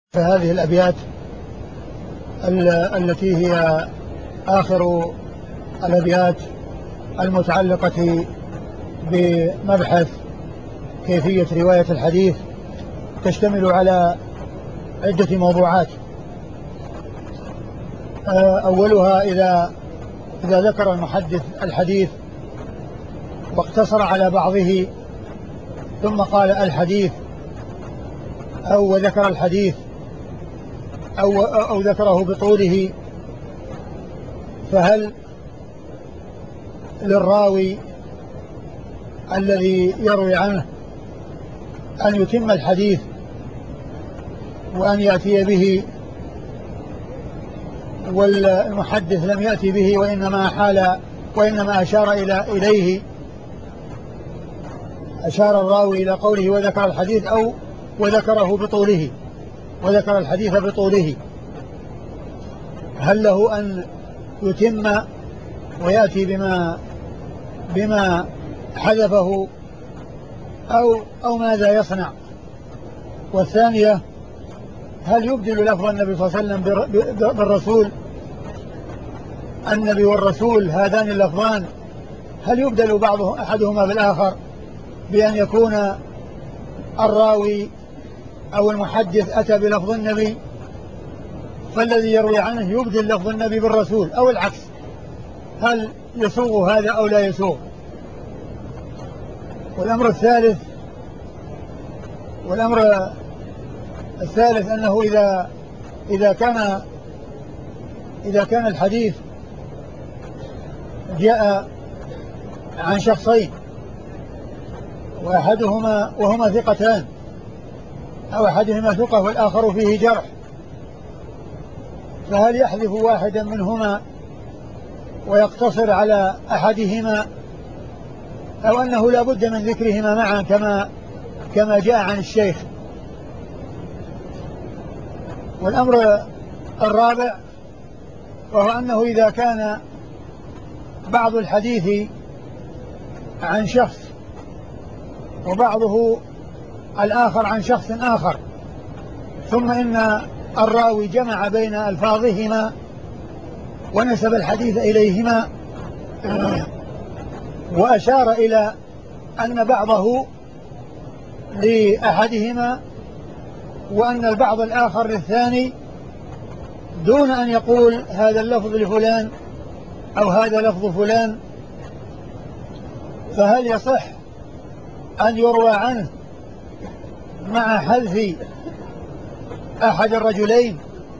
فهذه الأبيات التي هي آخر الأبيات المتعلقة بمبحث كيفية رواية الحديث تشتمل على عدة موضوعات. أولها إذا ذكر المحدث الحديث واقتصر على بعضه ثم قال الحديث أو ذكر الحديث أو ذكره بطوله، فهل للراوي الذي يروي عنه أن يتم الحديث وأن يأتي به والمحدث لم يأتي به وإنما أشار إليه، أشار الراوي إلى قوله وذكر الحديث أو وذكره بطوله وذكر الحديث بطوله؟ هل له أن يتم ويأتي بما حذفه أو ماذا يصنع؟ والثانية، هل يبدل لفظ النبي صلى الله عليه وسلم بالرسول؟ النبي والرسول هذان اللفظان هل يبدل أحدهما بالآخر بأن يكون الراوي أو المحدث أتى بلفظ النبي فالذي يروي عنه يبدل لفظ النبي بالرسول، أو العكس؟ هل يسوغ هذا أو لا يسوغ؟ والأمر الثالث أنه إذا كان الحديث جاء عن شخصين وهما ثقتان أو أحدهما ثقة والآخر فيه جرح، فهل يحذف واحدا منهما ويقتصر على أحدهما، أو أنه لا بد من ذكرهما معا كما جاء عن الشيخ؟ والأمر الرابع وهو أنه إذا كان بعض الحديث عن شخص وبعضه الآخر عن شخص آخر، ثم إن الراوي جمع بين ألفاظهما ونسب الحديث إليهما وأشار إلى أن بعضه لأحدهما وأن البعض الآخر للثاني، دون أن يقول هذا اللفظ لفلان أو هذا لفظ فلان، فهل يصح أن يروى عنه مع حذف أحد الرجلين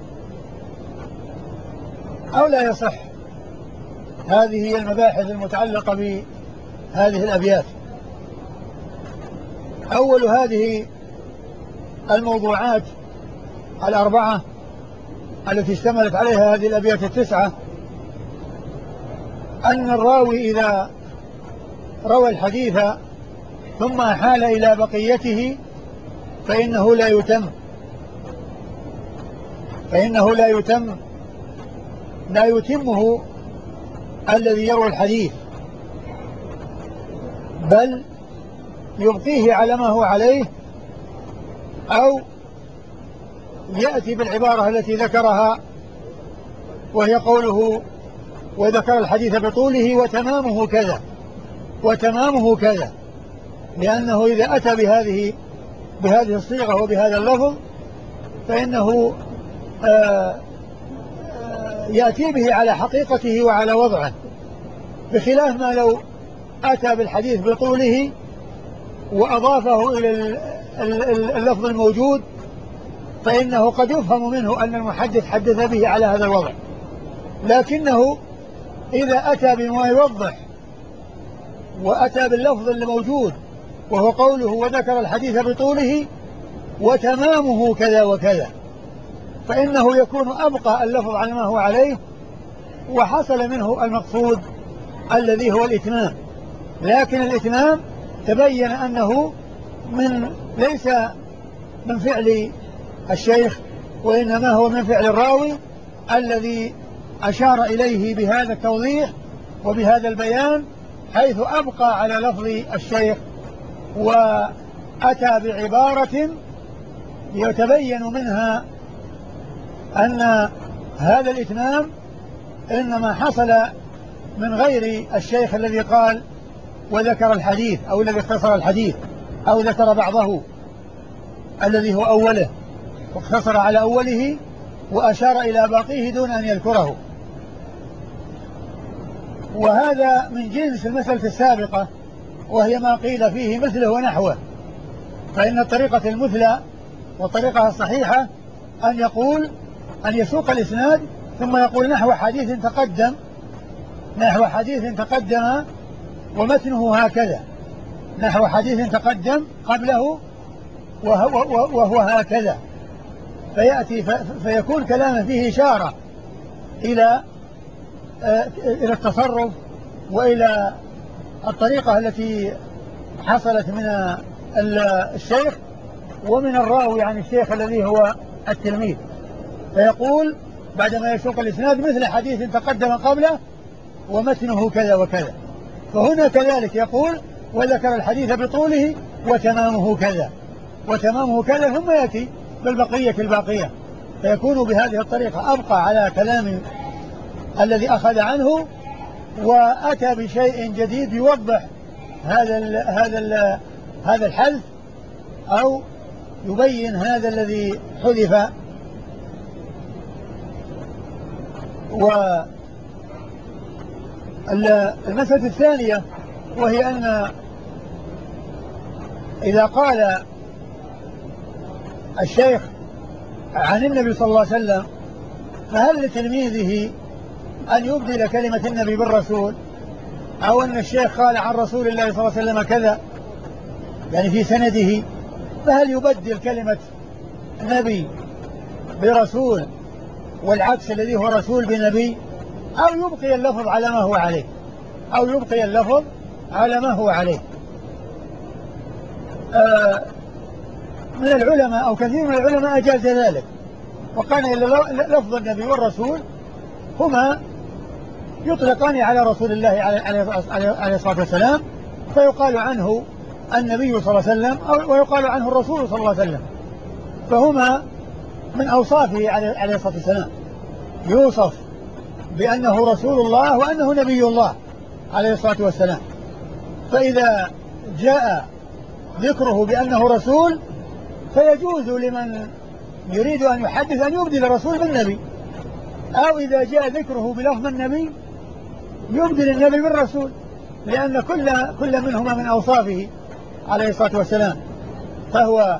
أو لا يصح؟ هذه هي المباحث المتعلقة بهذه الأبيات. أول هذه الموضوعات الأربعة التي اشتملت عليها هذه الأبيات التسعة، أن الراوي إذا روى الحديث ثم أحال إلى بقيته فإنه لا يتمه الذي يروي الحديث، بل يبقيه على ما هو عليه، أو يأتي بالعبارة التي ذكرها وهي قوله وذكر الحديث بطوله وتمامه كذا، لأنه إذا أتى بهذه الصيغة وبهذا اللفظ فإنه يأتي به على حقيقته وعلى وضعه، بخلاف ما لو أتى بالحديث بطوله وأضافه إلى اللفظ الموجود، فإنه قد يفهم منه أن المحدث حدث به على هذا الوضع. لكنه إذا أتى بما يوضح وأتى باللفظ الموجود وهو قوله وذكر الحديث بطوله وتمامه كذا وكذا، فإنه يكون أبقى اللفظ على ما هو عليه وحصل منه المقصود الذي هو الإتمام. لكن الإتمام تبين أنه ليس من فعل الشيخ، وإنما هو من فعل الراوي الذي أشار إليه بهذا التوضيح وبهذا البيان، حيث أبقى على لفظ الشيخ وأتى بعبارة يتبين منها أن هذا الإتمام إنما حصل من غير الشيخ الذي قال وذكر الحديث، أو الذي اختصر الحديث، أو ذكر بعضه الذي هو أوله واقتصر على أوله وأشار إلى باقيه دون أن يذكره. وهذا من جنس المسألة السابقة، وهي ما قيل فيه مثله ونحوه. فإن الطريقة المثلى والطريقة الصحيحة أن يقول، أن يسوق الإسناد ثم يقول نحو حديث تقدم، نحو حديث تقدم ومتنه هكذا، نحو حديث تقدم قبله وهو هكذا، فيأتي فيكون كلامه فيه إشارة إلى التصرف وإلى الطريقة التي حصلت من الشيخ ومن الراوي عن الشيخ الذي هو التلميذ. فيقول بعدما يسوق الإسناد مثل حديث تقدم قبله ومتنه كذا وكذا. فهنا كذلك يقول وذكر الحديث بطوله وتمامه كذا وتمامه كذا، ثم يأتي بالبقية الباقية، فيكون بهذه الطريقة أبقى على كلام الذي أخذ عنه، وأتى بشيء جديد يوضح هذا الحذف، أو يبين هذا الذي حذف. والمسألة الثانية وهي أن إذا قال الشيخ عن النبي صلى الله عليه وسلم، فهل لتلميذه أن يبدل كلمة النبي بالرسول، أو أن الشيخ قال عن رسول الله صلى الله عليه وسلم كذا يعني في سنده، فهل يبدل كلمة نبي برسول والعكس الذي هو رسول بنبي، أو يبقي اللفظ على ما هو عليه، أو يبقي اللفظ على ما هو عليه. من العلماء أو كثير من العلماء أجاز ذلك، وقال إن لفظ النبي والرسول هما يطلقان على رسول الله عليه الصلاة والسلام، فيقال عنه النبي صلى الله عليه وسلم ويقال عنه الرسول صلى الله عليه وسلم، فهما من أوصافه عليه الصلاة والسلام، يوصف بأنه رسول الله وأنه نبي الله عليه الصلاة والسلام. فإذا جاء ذكره بأنه رسول فيجوز لمن يريد أن يحدث أن يبدل الرسول بالنبي، أو إذا جاء ذكره بلفظ النبي يبدل النبي بالرسول، لأن كل منهما من أوصافه عليه الصلاة والسلام، فهو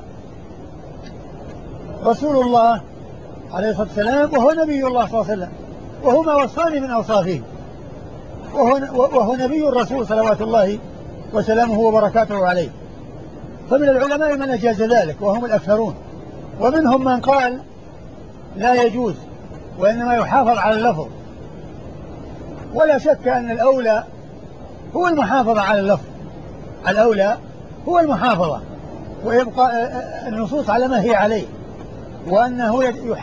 رسول الله عليه الصلاة والسلام وهو نبي الله صلى الله عليه وسلم، وهما وصفان من أوصافه، وهو نبي الرسول صلوات الله وسلامه وبركاته عليه. فمن العلماء من أجاز ذلك وهم الأكثرون، ومنهم من قال لا يجوز وإنما يحافظ على اللفظ. ولا شك أن الأولى هو المحافظة على اللفظ، الأولى هو المحافظة ويبقى النصوص على ما هي عليه، وأنه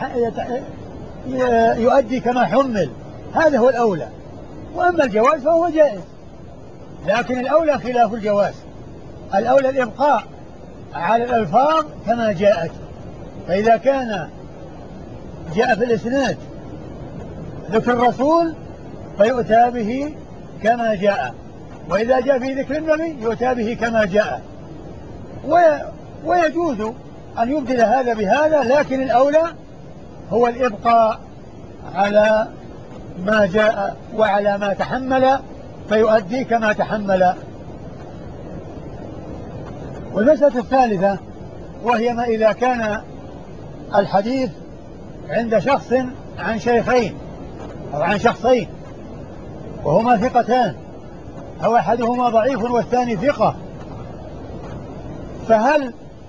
يؤدي كما حمل، هذا هو الأولى. وأما الجواز فهو جائز، لكن الأولى خلاف الجواز، الأولى الإبقاء على الألفاظ كما جاءت. فإذا كان جاء في الإسناد ذكر الرسول فيؤتى به كما جاء، وإذا جاء في ذكر النبي يؤتى به كما جاء، ويجوز أن يبدل هذا بهذا، لكن الأولى هو الإبقاء على ما جاء وعلى ما تحمل فيؤدي كما تحمل. والمسألة الثالثة وهي ما إذا كان الحديث عند شخص عن شيخين أو عن شخصين وهما ثقتان، أو أحدهما ضعيف والثاني ثقة، فهل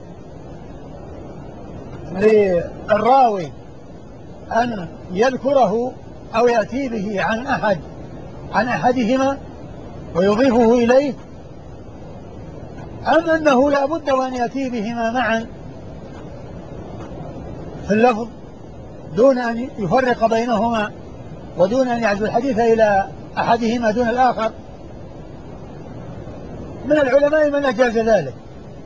للراوي أن يذكره أو يأتي به عن أحدهما ويضيفه إليه، أم أنه لا بد وأن يأتي بهما معا في اللفظ دون أن يفرق بينهما ودون أن يعزو الحديث إلى أحدهما دون الآخر؟ من العلماء من أجاز ذلك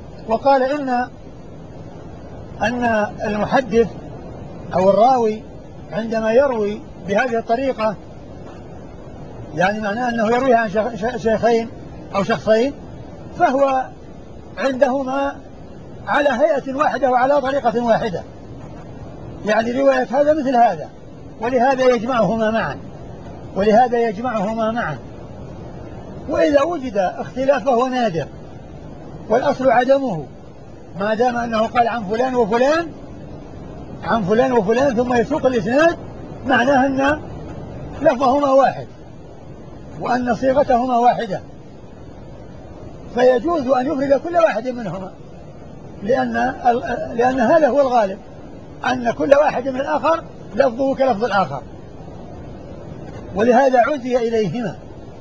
وقال إن المحدث أو الراوي عندما يروي بهذه الطريقة يعني معناه أنه يرويها عن شيخين أو شخصين، فهو عندهما على هيئة واحدة وعلى طريقة واحدة، يعني رواية هذا مثل هذا، ولهذا يجمعهما معا. وإذا وجد اختلاف فهو نادر، والأصل عدمه، ما دام أنه قال عن فلان وفلان عن فلان وفلان ثم يسوق الإسناد، معناه أن لفظهما واحد وأن صيغتهما واحدة، فيجوز أن يفرد كل واحد منهما، لأن هذا هو الغالب، أن كل واحد من الآخر لفظه كلفظ الآخر، ولهذا عزي إليهما.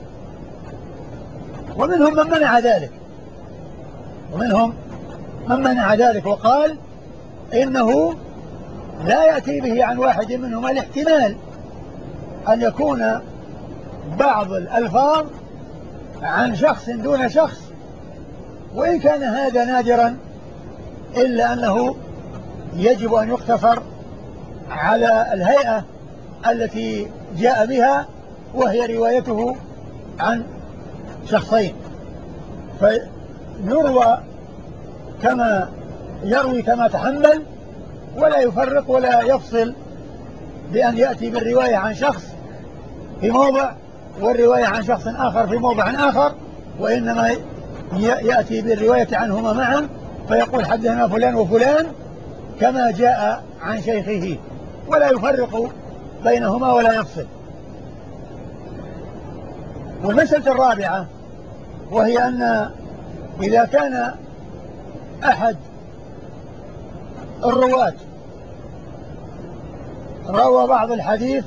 ومنهم من منع ذلك وقال إنه لا يأتي به عن واحد منهما لاحتمال أن يكون بعض الألفاظ عن شخص دون شخص، وإن كان هذا نادرا إلا أنه يجب أن يقتصر على الهيئة التي جاء بها، وهي روايته عن شخصين، فيروى كما تحمل، ولا يفرق ولا يفصل بأن يأتي بالرواية عن شخص في موضع والرواية عن شخص آخر في موضع آخر، وإنما يأتي بالرواية عنهما معا، فيقول حدثنا فلان وفلان كما جاء عن شيخه، ولا يفرق بينهما ولا يفصل. والمسألة الرابعة وهي أن إذا كان أحد الرواة روى بعض الحديث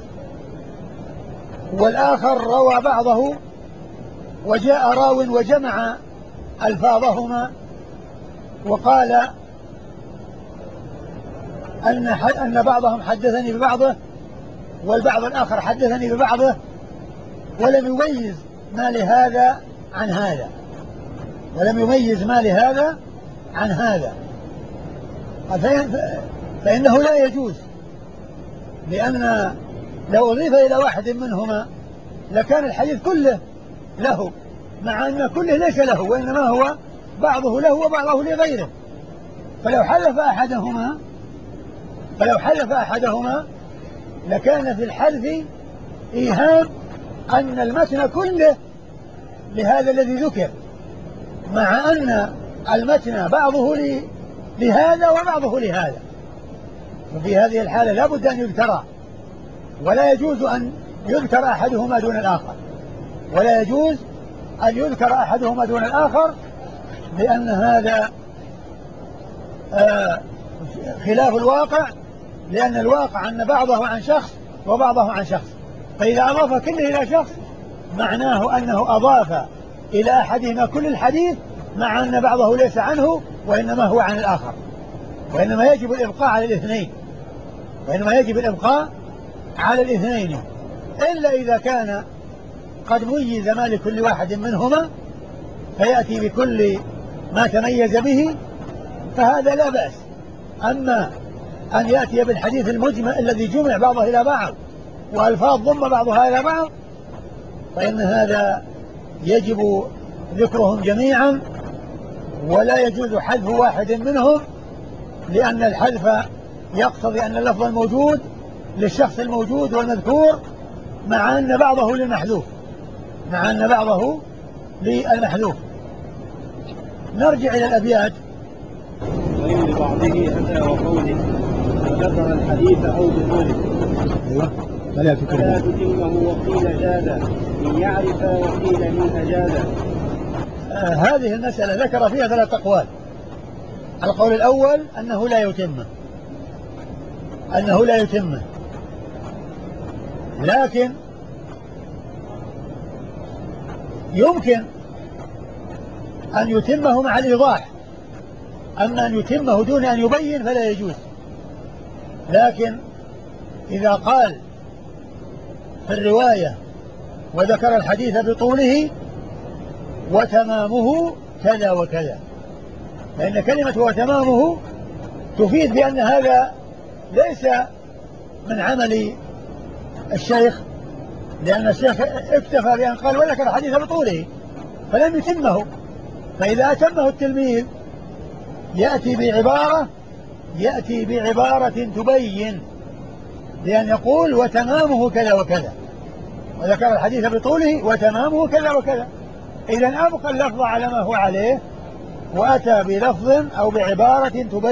والآخر روى بعضه، وجاء راو وجمع ألفاظهما وقال أن بعضهم حدثني ببعضه والبعض الآخر حدثني ببعضه، ولم يميز ما لهذا عن هذا، فإنه لا يجوز، لأن لو أضيف إلى واحد منهما لكان الحديث كله له، مع أن كله ليس له، وإنما هو بعضه له وبعضه لغيره. فلو حلف أحدهما لكان في الحلف إيهام أن المتن كله لهذا الذي ذكر، مع أن المتن بعضه لهذا وبعضه لهذا. وفي هذه الحالة لا بد أن يذكر، ولا يجوز أن يذكر أحدهما دون الآخر، لأن هذا خلاف الواقع، لأن الواقع أن بعضه عن شخص وبعضه عن شخص، فإذا أضاف كله إلى شخص معناه أنه أضاف إلى أحدهما كل الحديث، مع أن بعضه ليس عنه وإنما هو عن الآخر، وإنما يجب الإبقاء على الاثنين، إلا إذا كان قد ميز ما لكل واحد منهما فيأتي بكل ما تميز به، فهذا لا بأس. أما أن يأتي بالحديث المجمع الذي جمع بعضه إلى بعض وألفاظ ضم بعضها إلى بعض، فإن هذا يجب ذكرهم جميعا، ولا يجوز حذف واحد منهم، لأن الحذف يقتضي أن اللفظ الموجود للشخص الموجود والمذكور، مع أن بعضه للمحذوف. نرجع إلى الأبيات. وإن لبعضه أتى وقوله وذكر الحديث أو بقوله فلا تتمه وقيل جادا من يعرف وقيل من أجادا. هذه المسألة ذكر فيها 3 أقوال. القول الأول أنه لا يتمه، لكن يمكن أن يتمه مع الإيضاح، أما أن يتمه دون أن يبين فلا يجوز. لكن إذا قال في الرواية وذكر الحديث بطوله وتمامه كذا وكذا، فإن كلمة وتمامه تفيد بأن هذا ليس من عمل الشيخ، لأن الشيخ اكتفى بأن قال وذكر الحديث بطوله فلم يتمه. فإذا أتمه التلميذ يأتي بعبارة تبين، بأن يقول وتمامه كذا وكذا، وذكر الحديث بطوله وتمامه كذا وكذا. إذا أبقى اللفظ على ما هو عليه، وأتى بلفظ أو بعبارة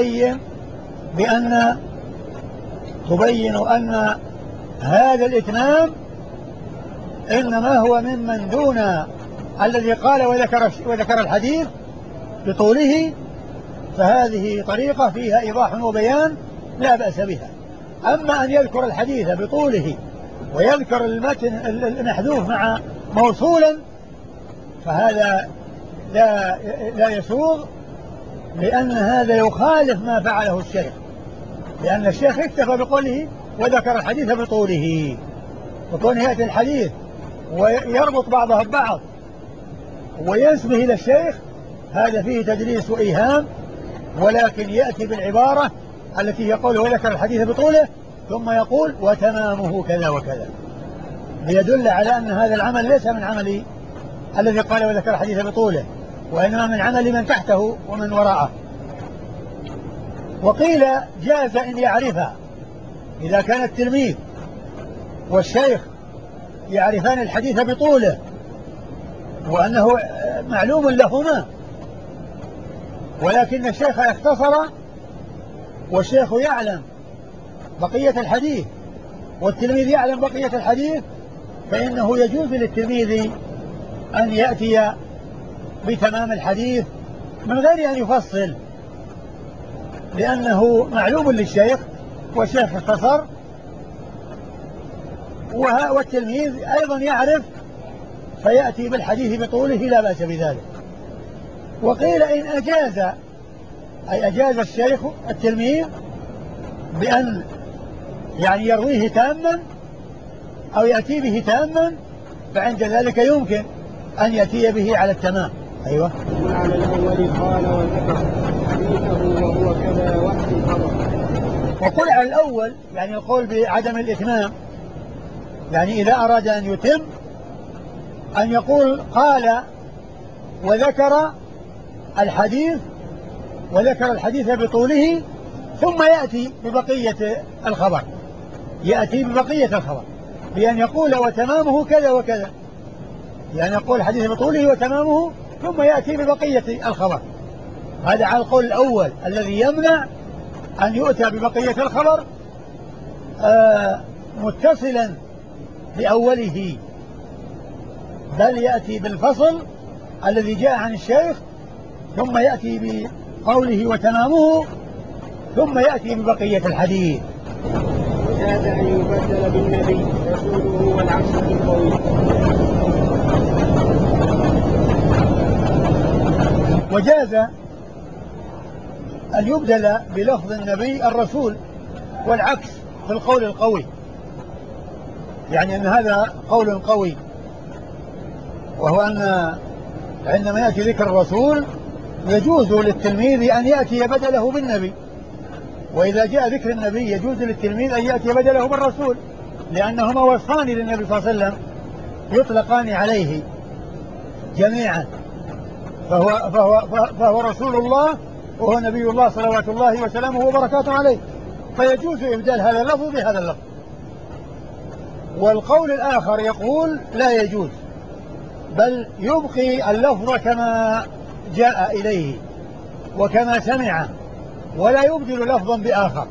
تبين أن هذا الإتمام إنما هو ممن دون الذي قال وذكر الحديث بطوله، فهذه طريقة فيها إيضاح وبيان لا بأس بها. أما أن يذكر الحديث بطوله ويذكر المتن المحذوف مع موصولا فهذا لا يسوغ، لأن هذا يخالف ما فعله الشيخ، لأن الشيخ اكتفى بقوله وذكر الحديث بطوله، وكون يأتي الحديث ويربط بعضها ببعض وينسبه إلى الشيخ هذا فيه تدليس وإيهام. ولكن يأتي بالعبارة التي يقول وذكر الحديث بطوله ثم يقول وتمامه كذا وكذا، ليدل على أن هذا العمل ليس من عمل الذي قال وذكر الحديث بطوله، وإنما من عمل من تحته ومن وراءه. وقيل جاز إن يعرفها، إذا كان التلميذ والشيخ يعرفان الحديث بطوله وأنه معلوم لهما، ولكن الشيخ اختصر والشيخ يعلم بقية الحديث والتلميذ يعلم بقية الحديث، فإنه يجوز للتلميذ أن يأتي بتمام الحديث من غير أن يفصل، لأنه معلوم للشيخ والشيخ اختصر، والتلميذ أيضا يعرف فيأتي بالحديث بطوله لا بأس بذلك. وقيل إن أجاز، أي أجاز الشيخ التلميذ بأن يعني يرويه تاما أو يأتي به تاما، فعند ذلك يمكن أن يأتي به على التمام. أيوة. على الأول قال وذكر حديثه وهو كذا وحي الخبر. وقل على الأول يعني القول بعدم الإتمام، يعني إذا أراد أن يتم أن يقول قال وذكر الحديث بطوله ثم يأتي ببقية الخبر، بأن يقول وتمامه كذا وكذا، يعني يقول الحديث بطوله وتمامه ثم يأتي ببقية الخبر. هذا على القول الأول الذي يمنع أن يؤتى ببقية الخبر متصلا بأوله، بل يأتي بالفصل الذي جاء عن الشيخ ثم يأتي بقوله وتمامه ثم يأتي ببقية الحديث. وجاز أن يبدل بالنبي رسوله والعكس في القول. وجاز أن يبدل بلفظ النبي الرسول والعكس في القول القوي، يعني أن هذا قول قوي، وهو أن عندما يأتي ذكر الرسول يجوز للتلميذ أن يأتي بدله بالنبي، وإذا جاء ذكر النبي يجوز للتلميذ أن يأتي بدله بالرسول، لأنهما وصفان للنبي صلى الله عليه وسلم يطلقان عليه جميعا، فهو رسول الله وهو نبي الله صلوات الله وسلامه وبركاته عليه، فيجوز إبدال هذا اللفظ بهذا اللفظ. والقول الآخر يقول لا يجوز، بل يبقي اللفظ كما جاء إليه وكما سمعه، ولا يبدل لفظا بآخر.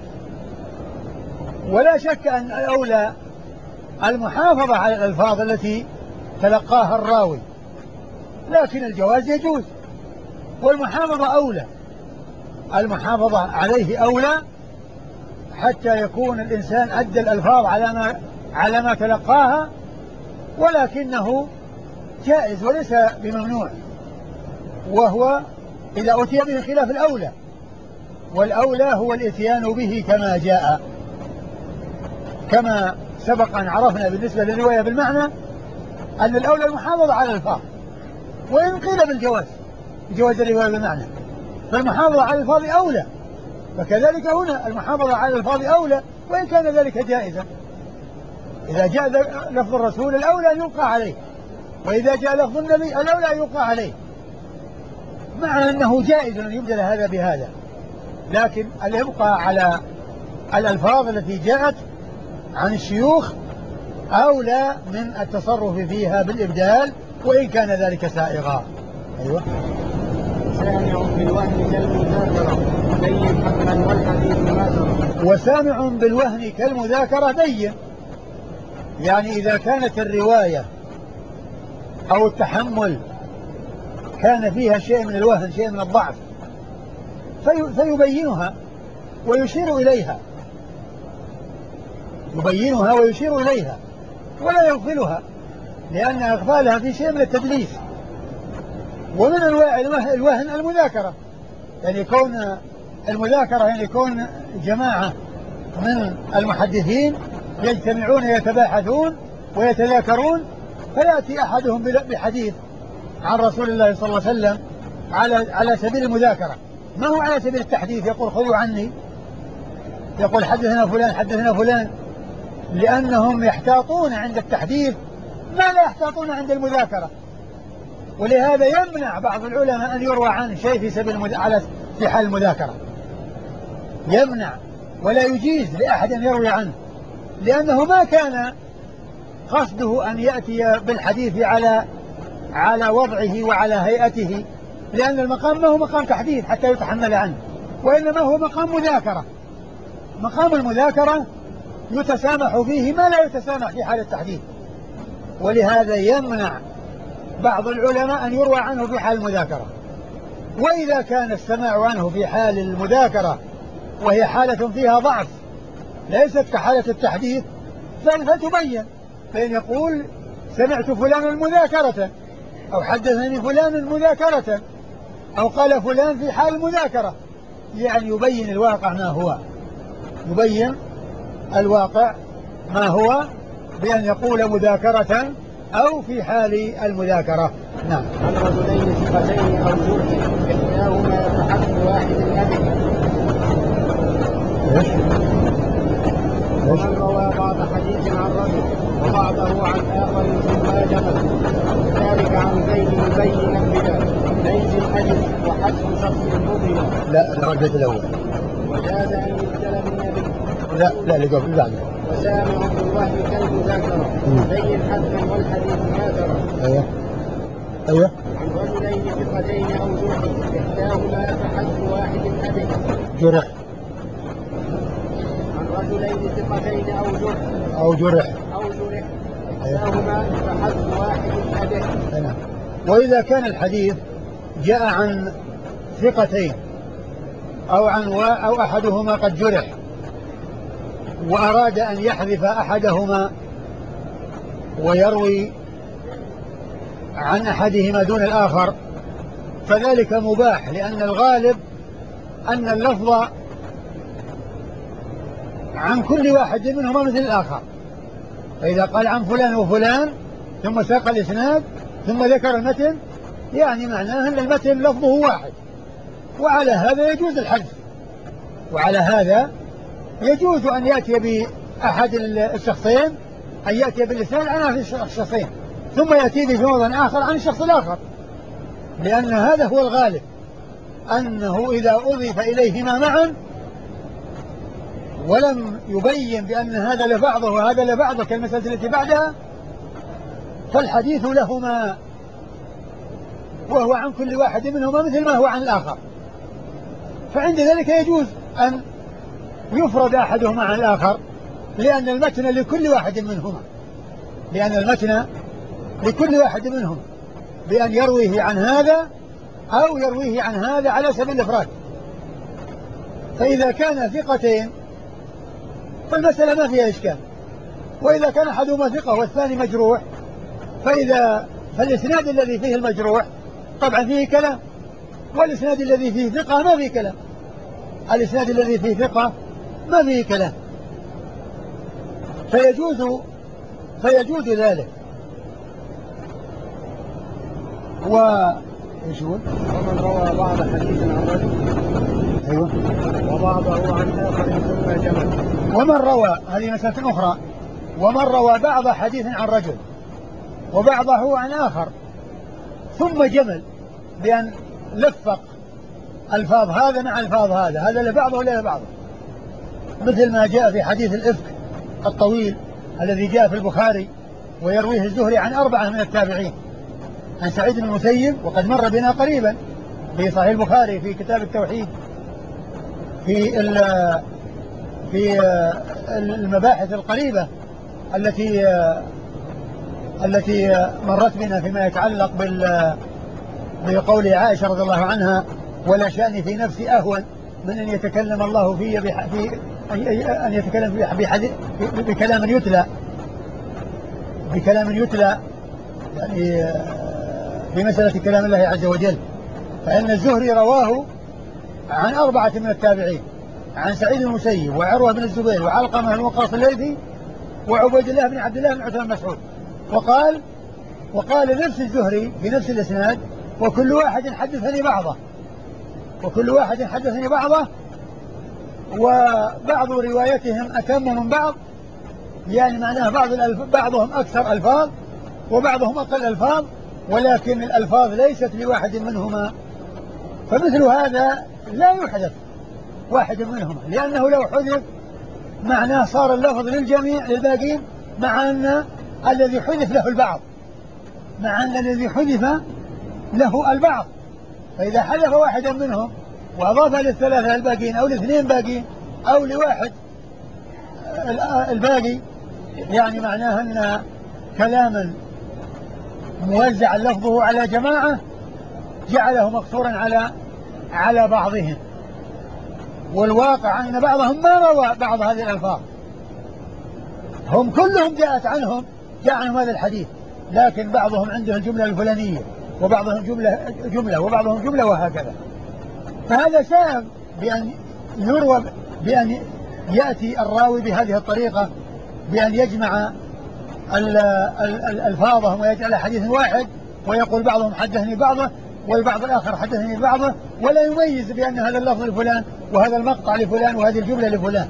ولا شك أن الأولى المحافظة على الألفاظ التي تلقاها الراوي، لكن الجواز يجوز والمحافظة أولى، المحافظة عليه أولى حتى يكون الإنسان أدى الألفاظ على ما تلقاها، ولكنه جائز وليس بممنوع، وهو إذا أتي به خلاف الأولى، والأولى هو الإتيان به كما جاء، كما سبق أن عرفنا بالنسبة للرواية بالمعنى أن الأولى المحافظة على الألفاظ، وإن قيل بالجواز بجواز الرواية بالمعنى، فالمحافظة على الألفاظ أولى، فكذلك هنا المحافظة على الألفاظ أولى وإن كان ذلك جائزا. إذا جاء لفظ الرسول الأولى أن يوقع عليه، وإذا جاء لفظ النبي الأولى أن يوقع عليه، مع أنه جائز أن يبدل هذا بهذا، لكن الإبقاء على الألفاظ التي جاءت عن الشيوخ أولى من التصرف فيها بالإبدال وإن كان ذلك سائغا. أيوة. سامع بالوهن كالمذاكرة بين حقا والحديث ماثرة. وسامع بالوهن كالمذاكرة بين، يعني إذا كانت الرواية أو التحمل كان فيها شيء من الوهن، شيء من الضعف، فيبينها ويشير إليها، يبينها ويشير إليها ولا يغفلها، لأن إغفالها في شيء من التدليس. ومن أنواع الوهن المذاكرة، يعني كون المذاكرة يعني كون جماعة من المحدثين يجتمعون يتباحثون ويتذاكرون، فيأتي أحدهم بحديث عن رسول الله صلى الله عليه وسلم على سبيل المذاكرة، ما هو على سبيل التحديث، يقول خذوا عني، يقول حدثنا فلان حدثنا فلان، لأنهم يحتاطون عند التحديث ما لا يحتاطون عند المذاكرة. ولهذا يمنع بعض العلماء أن يروى عنه شيء في سبيل في حال المذاكرة، يمنع ولا يجيز لأحد أن يروي عنه، لأنه ما كان قصده أن يأتي بالحديث على وضعه وعلى هيئته، لأن المقام ما هو مقام تحديث حتى يتحمل عنه، وإنما هو مقام مذاكرة. مقام المذاكرة يتسامح فيه ما لا يتسامح في حال التحديث، ولهذا يمنع بعض العلماء أن يروى عنه في حال المذاكرة. وإذا كان السماع عنه في حال المذاكرة وهي حالة فيها ضعف ليست كحالة التحديث فتبين، فإن يقول سمعت فلانا مذاكرة، أو حدثني فلان مذاكرة، أو قال فلان في حال المذاكرة، يعني يبين الواقع ما هو، يبين الواقع ما هو بأن يقول مذاكرة أو في حال المذاكرة. نعم. عن رجلين ثقتين أو جرح إحداهما يتحدث واحد أبي. ومن روى بعض حديث عن رجل وبعضه عن آخر ثم جمل ذلك عن زيد مبينا بذلك ليس الحديث وحدث شخص مبين. لا الرجل الأول. وجاز أن يبتلى بالنبي. لا لقبل بعد. وسامع بالوحي كالمذاكرة بين حتما والحديث ماثرة. أيوه أيوه. عن رجلين ثقتين أو جرح إحداهما يتحدث واحد أبي. جرح. عن رجلين ثقتين أو جرح إحداهما يتحدث واحد أبي. وإذا كان الحديث جاء عن ثقتين أو أحدهما قد جرح وأراد أن يحذف أحدهما ويروي عن أحدهما دون الآخر فذلك مباح، لأن الغالب أن اللفظ عن كل واحد منهما مثل الآخر. فإذا قال عن فلان وفلان ثم ساق الإسناد ثم ذكر المتن، يعني معناه أن المتن لفظه واحد، وعلى هذا يجوز الحذف، وعلى هذا يجوز أن يأتي بأحد الشخصين، أن يأتي بالإسناد عن أحد الشخصين ثم يأتي بجملة آخر عن الشخص الآخر، لأن هذا هو الغالب، أنه إذا أضيف إليهما معا ولم يبين بأن هذا لبعضه وهذا لبعضه كالمسألة التي بعدها فالحديث لهما، وهو عن كل واحد منهما مثل ما هو عن الآخر، فعند ذلك يجوز أن يفرد أحدهما عن الآخر، لأن المتن لكل واحد منهما بأن يرويه عن هذا أو يرويه عن هذا على سبيل الإفراد. فإذا كان ثقتين فالمسألة ما فيها إشكال، وإذا كان أحدهما ثقة والثاني مجروح فالإسناد الذي فيه المجروح طبعا فيه كلام، والإسناد الذي فيه ثقة ما فيه كلام، الإسناد الذي فيه ثقة ما فيه كلام، فيجوز ذلك. ومن روى بعض حديث عن رجل وبعضه عن آخر ثم جمل ومن روى، هذه مسألة أخرى، ومن روى بعض حديث عن رجل وبعضه عن آخر ثم جمل بأن لفق ألفاظ هذا مع ألفاظ هذا لبعضه ولا لبعضه، مثل ما جاء في حديث الإفك الطويل الذي جاء في البخاري ويرويه الزهري عن 4 من التابعين، عن سعيد بن المسيب، وقد مر بنا قريبا في صحيح البخاري في كتاب التوحيد في المباحث القريبة التي مرت بنا فيما يتعلق بقول عائشة رضي الله عنها: ولا شأني في نفسي أهون من أن يتكلم الله في أن يتكلم بكلام يتلى يعني في مسألة كلام الله عز وجل. فإن الزهري رواه عن 4 من التابعين، عن سعيد المسيب وعروة بن الزبير وعلقمة بن وقاص الليثي وعبيد الله بن عبد الله بن عثمان مسعود، وقال نفس الزهري في نفس الإسناد: وكل واحد حدثني بعضه وبعض روايتهم أتم من بعض، يعني معناه بعضهم أكثر ألفاظ وبعضهم أقل ألفاظ، ولكن الألفاظ ليست لواحد منهما، فمثل هذا لا يحذف واحد منهما، لأنه لو حذف معناه صار اللفظ للجميع للباقين، مع أن الذي حذف له البعض، فإذا حذف واحدا منهم وأضاف للثلاثة الباقين أو ل2 باقين أو لواحد الباقي، يعني معناه أن كلاما موزع لفظه على جماعة جعله مقصورا على بعضهم، والواقع أن بعضهم ما روى بعض هذه الألفاظ، هم كلهم جاء عنهم هذا الحديث، لكن بعضهم عنده الجملة الفلانية وبعضهم جملة وبعضهم جملة وهكذا. فهذا سبب بأن يأتي الراوي بهذه الطريقة، بأن يجمع الفاظهم ويجعل حديث واحد، ويقول بعضهم حدثني بعضه والبعض الآخر حدثني بعضه، ولا يميز بأن هذا اللفظ لفلان وهذا المقطع لفلان وهذه الجملة لفلان.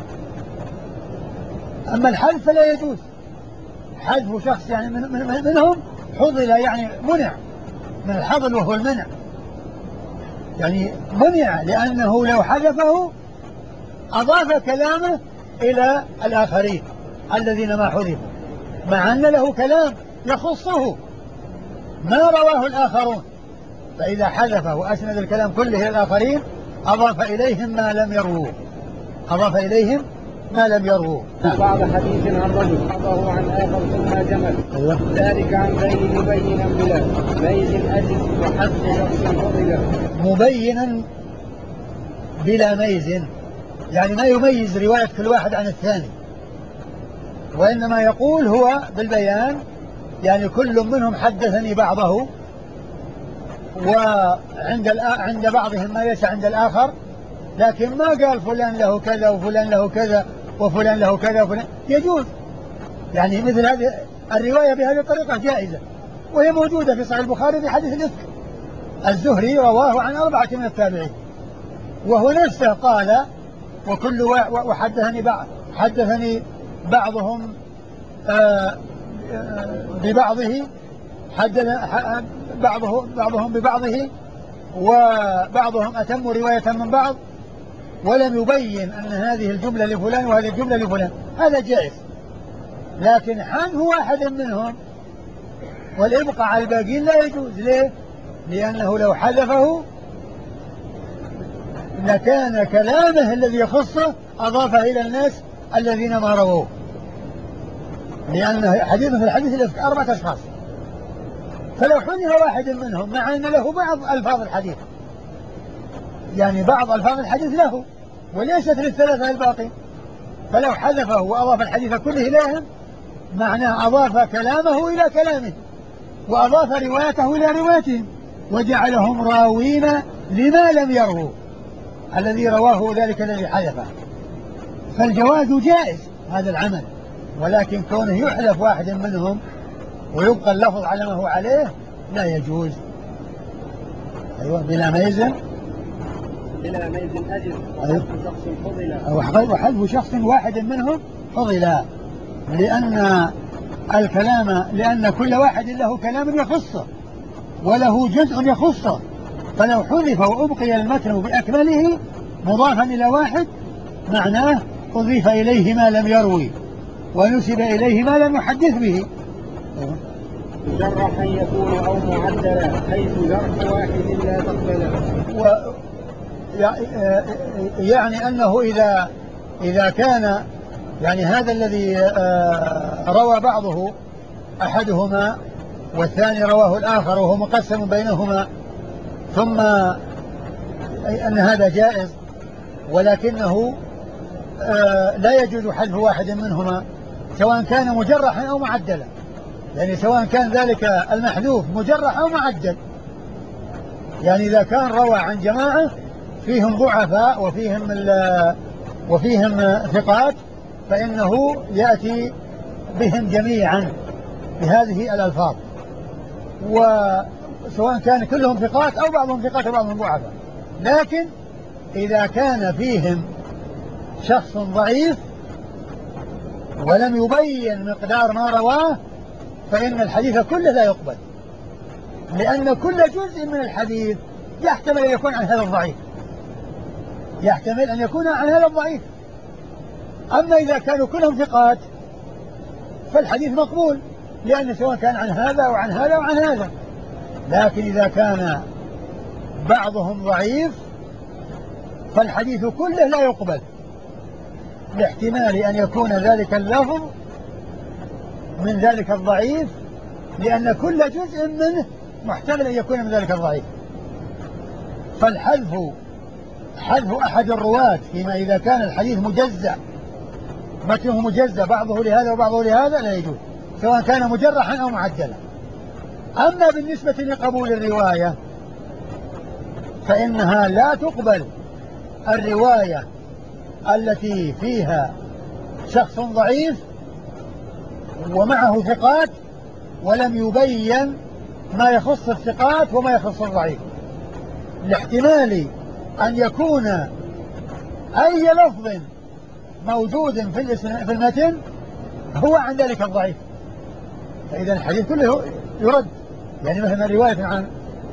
أما الحذف فلا يجوز، حذف شخص يعني منهم حضل، يعني منع من الحضل وهو المنع، يعني منع لأنه لو حذفه أضاف كلامه إلى الآخرين الذين ما حذفوا، مع أن له كلام يخصه ما رواه الآخرون، فإذا حذفه وأسند الكلام كله إلى الآخرين أضاف إليهم ما لم يروه. بعض حديث عن رجل بعضه عن آخر ثم جمل، ذلك عن غير مبينا بلا ميز أجز وحد شخص فضلا. مبينا بلا ميز، يعني ما يميز رواية كل واحد عن الثاني، وإنما يقول هو بالبيان، يعني كل منهم حدثني بعضه، وعند بعضهم ما ليس عند الآخر، لكن ما قال فلان له كذا وفلان له كذا وفلان له كذا وفلان، يجوز، يعني مثل هذه الرواية بهذه الطريقة جائزة، وهي موجودة في صحيح البخاري في حديث الإفك. الزهري رواه عن 4 من التابعين، وهو نفسه قال: حدثني بعضهم ببعضه، بعضهم ببعضه، وبعضهم أتم رواية من بعض، ولم يبين أن هذه الجملة لفلان وهذه الجملة لفلان، هذا جائز، لكن حذف واحد منهم والإبقاء على الباقين لا يجوز. ليه؟ لأنه لو حذفه لكان كلامه الذي يخصه أضافه إلى الناس الذين ما رووه، لأن حديثه في الحديث الإفك 4 أشخاص، فلو حذف واحد منهم مع أن له بعض ألفاظ الحديث، يعني بعض ألفاظ الحديث له وليست للثلاثة الباقين، فلو حذفه وأضاف الحديث كله إليهم معناه أضاف كلامه إلى كلامه وأضاف روايته إلى روايتهم، وجعلهم راوين لما لم يروه الذي رواه ذلك الذي حذفه. فالجواز جائز هذا العمل، ولكن كونه يحذف واحد منهم ويبقى اللفظ على ما هو عليه لا يجوز. أيوة بلا ميز بلا ميز أجل وحذف شخص فضل. وحذف شخص واحد منهم فضل، لأن كل واحد له كلام يخصه وله جزء يخصه، فلو حذف وأبقي المتن بأكمله مضافا إلى واحد معناه أضيف إليه ما لم يروي ونسب إليه ما لم يحدث به. مجرحا يكون أو معدلا حيث جرح واحد لا تقبله. يعني أنه إذا كان يعني هذا الذي روى بعضه أحدهما والثاني رواه الآخر وهو مقسم بينهما، ثم أن هذا جائز، ولكنه لا يجوز حذف واحد منهما سواء كان مجرحا أو معدلا، يعني سواء كان ذلك المحذوف مجرح أو معدل. يعني إذا كان روى عن جماعة فيهم ضعفاء وفيهم ثقات فإنه يأتي بهم جميعا بهذه الألفاظ، وسواء كان كلهم ثقات أو بعضهم ثقات وبعضهم ضعفاء. لكن إذا كان فيهم شخص ضعيف ولم يبين مقدار ما رواه فإن الحديث كله لا يقبل، لأن كل جزء من الحديث يحتمل أن يكون عن هذا الضعيف، يحتمل أن يكون عن هذا الضعيف. أما إذا كانوا كلهم ثقات فالحديث مقبول، لأن سواء كان عن هذا وعن هذا وعن هذا. لكن إذا كان بعضهم ضعيف فالحديث كله لا يقبل، لاحتمال أن يكون ذلك اللفظ من ذلك الضعيف، لأن كل جزء منه محتمل أن يكون من ذلك الضعيف. حذف أحد الرواة فيما إذا كان الحديث مجزأ، متنه مجزأ بعضه لهذا وبعضه لهذا، لا يجوز سواء كان مجرحا أو معدلا. أما بالنسبة لقبول الرواية فإنها لا تقبل الرواية التي فيها شخص ضعيف ومعه ثقات ولم يبين ما يخص الثقات وما يخص الضعيف، لاحتمال أن يكون أي لفظ موجود في المتن هو عن ذلك الضعيف، فإذا الحديث كله يرد. يعني مثلا رواية عن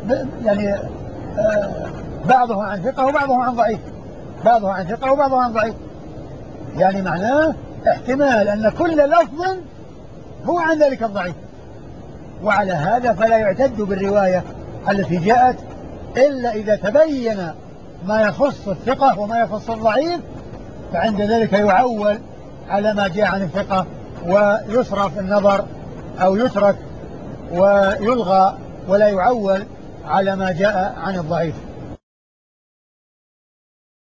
بعضه عن ثقة وبعضه عن ضعيف، بعضه عن ثقة وبعضه عن ضعيف، يعني معناه احتمال أن كل لفظ هو عن ذلك الضعيف. وعلى هذا فلا يعتد بالرواية التي جاءت إلا إذا تبين ما يخص الثقة وما يخص الضعيف، فعند ذلك يعول على ما جاء عن الثقة ويصرف النظر أو يترك ويلغى ولا يعول على ما جاء عن الضعيف.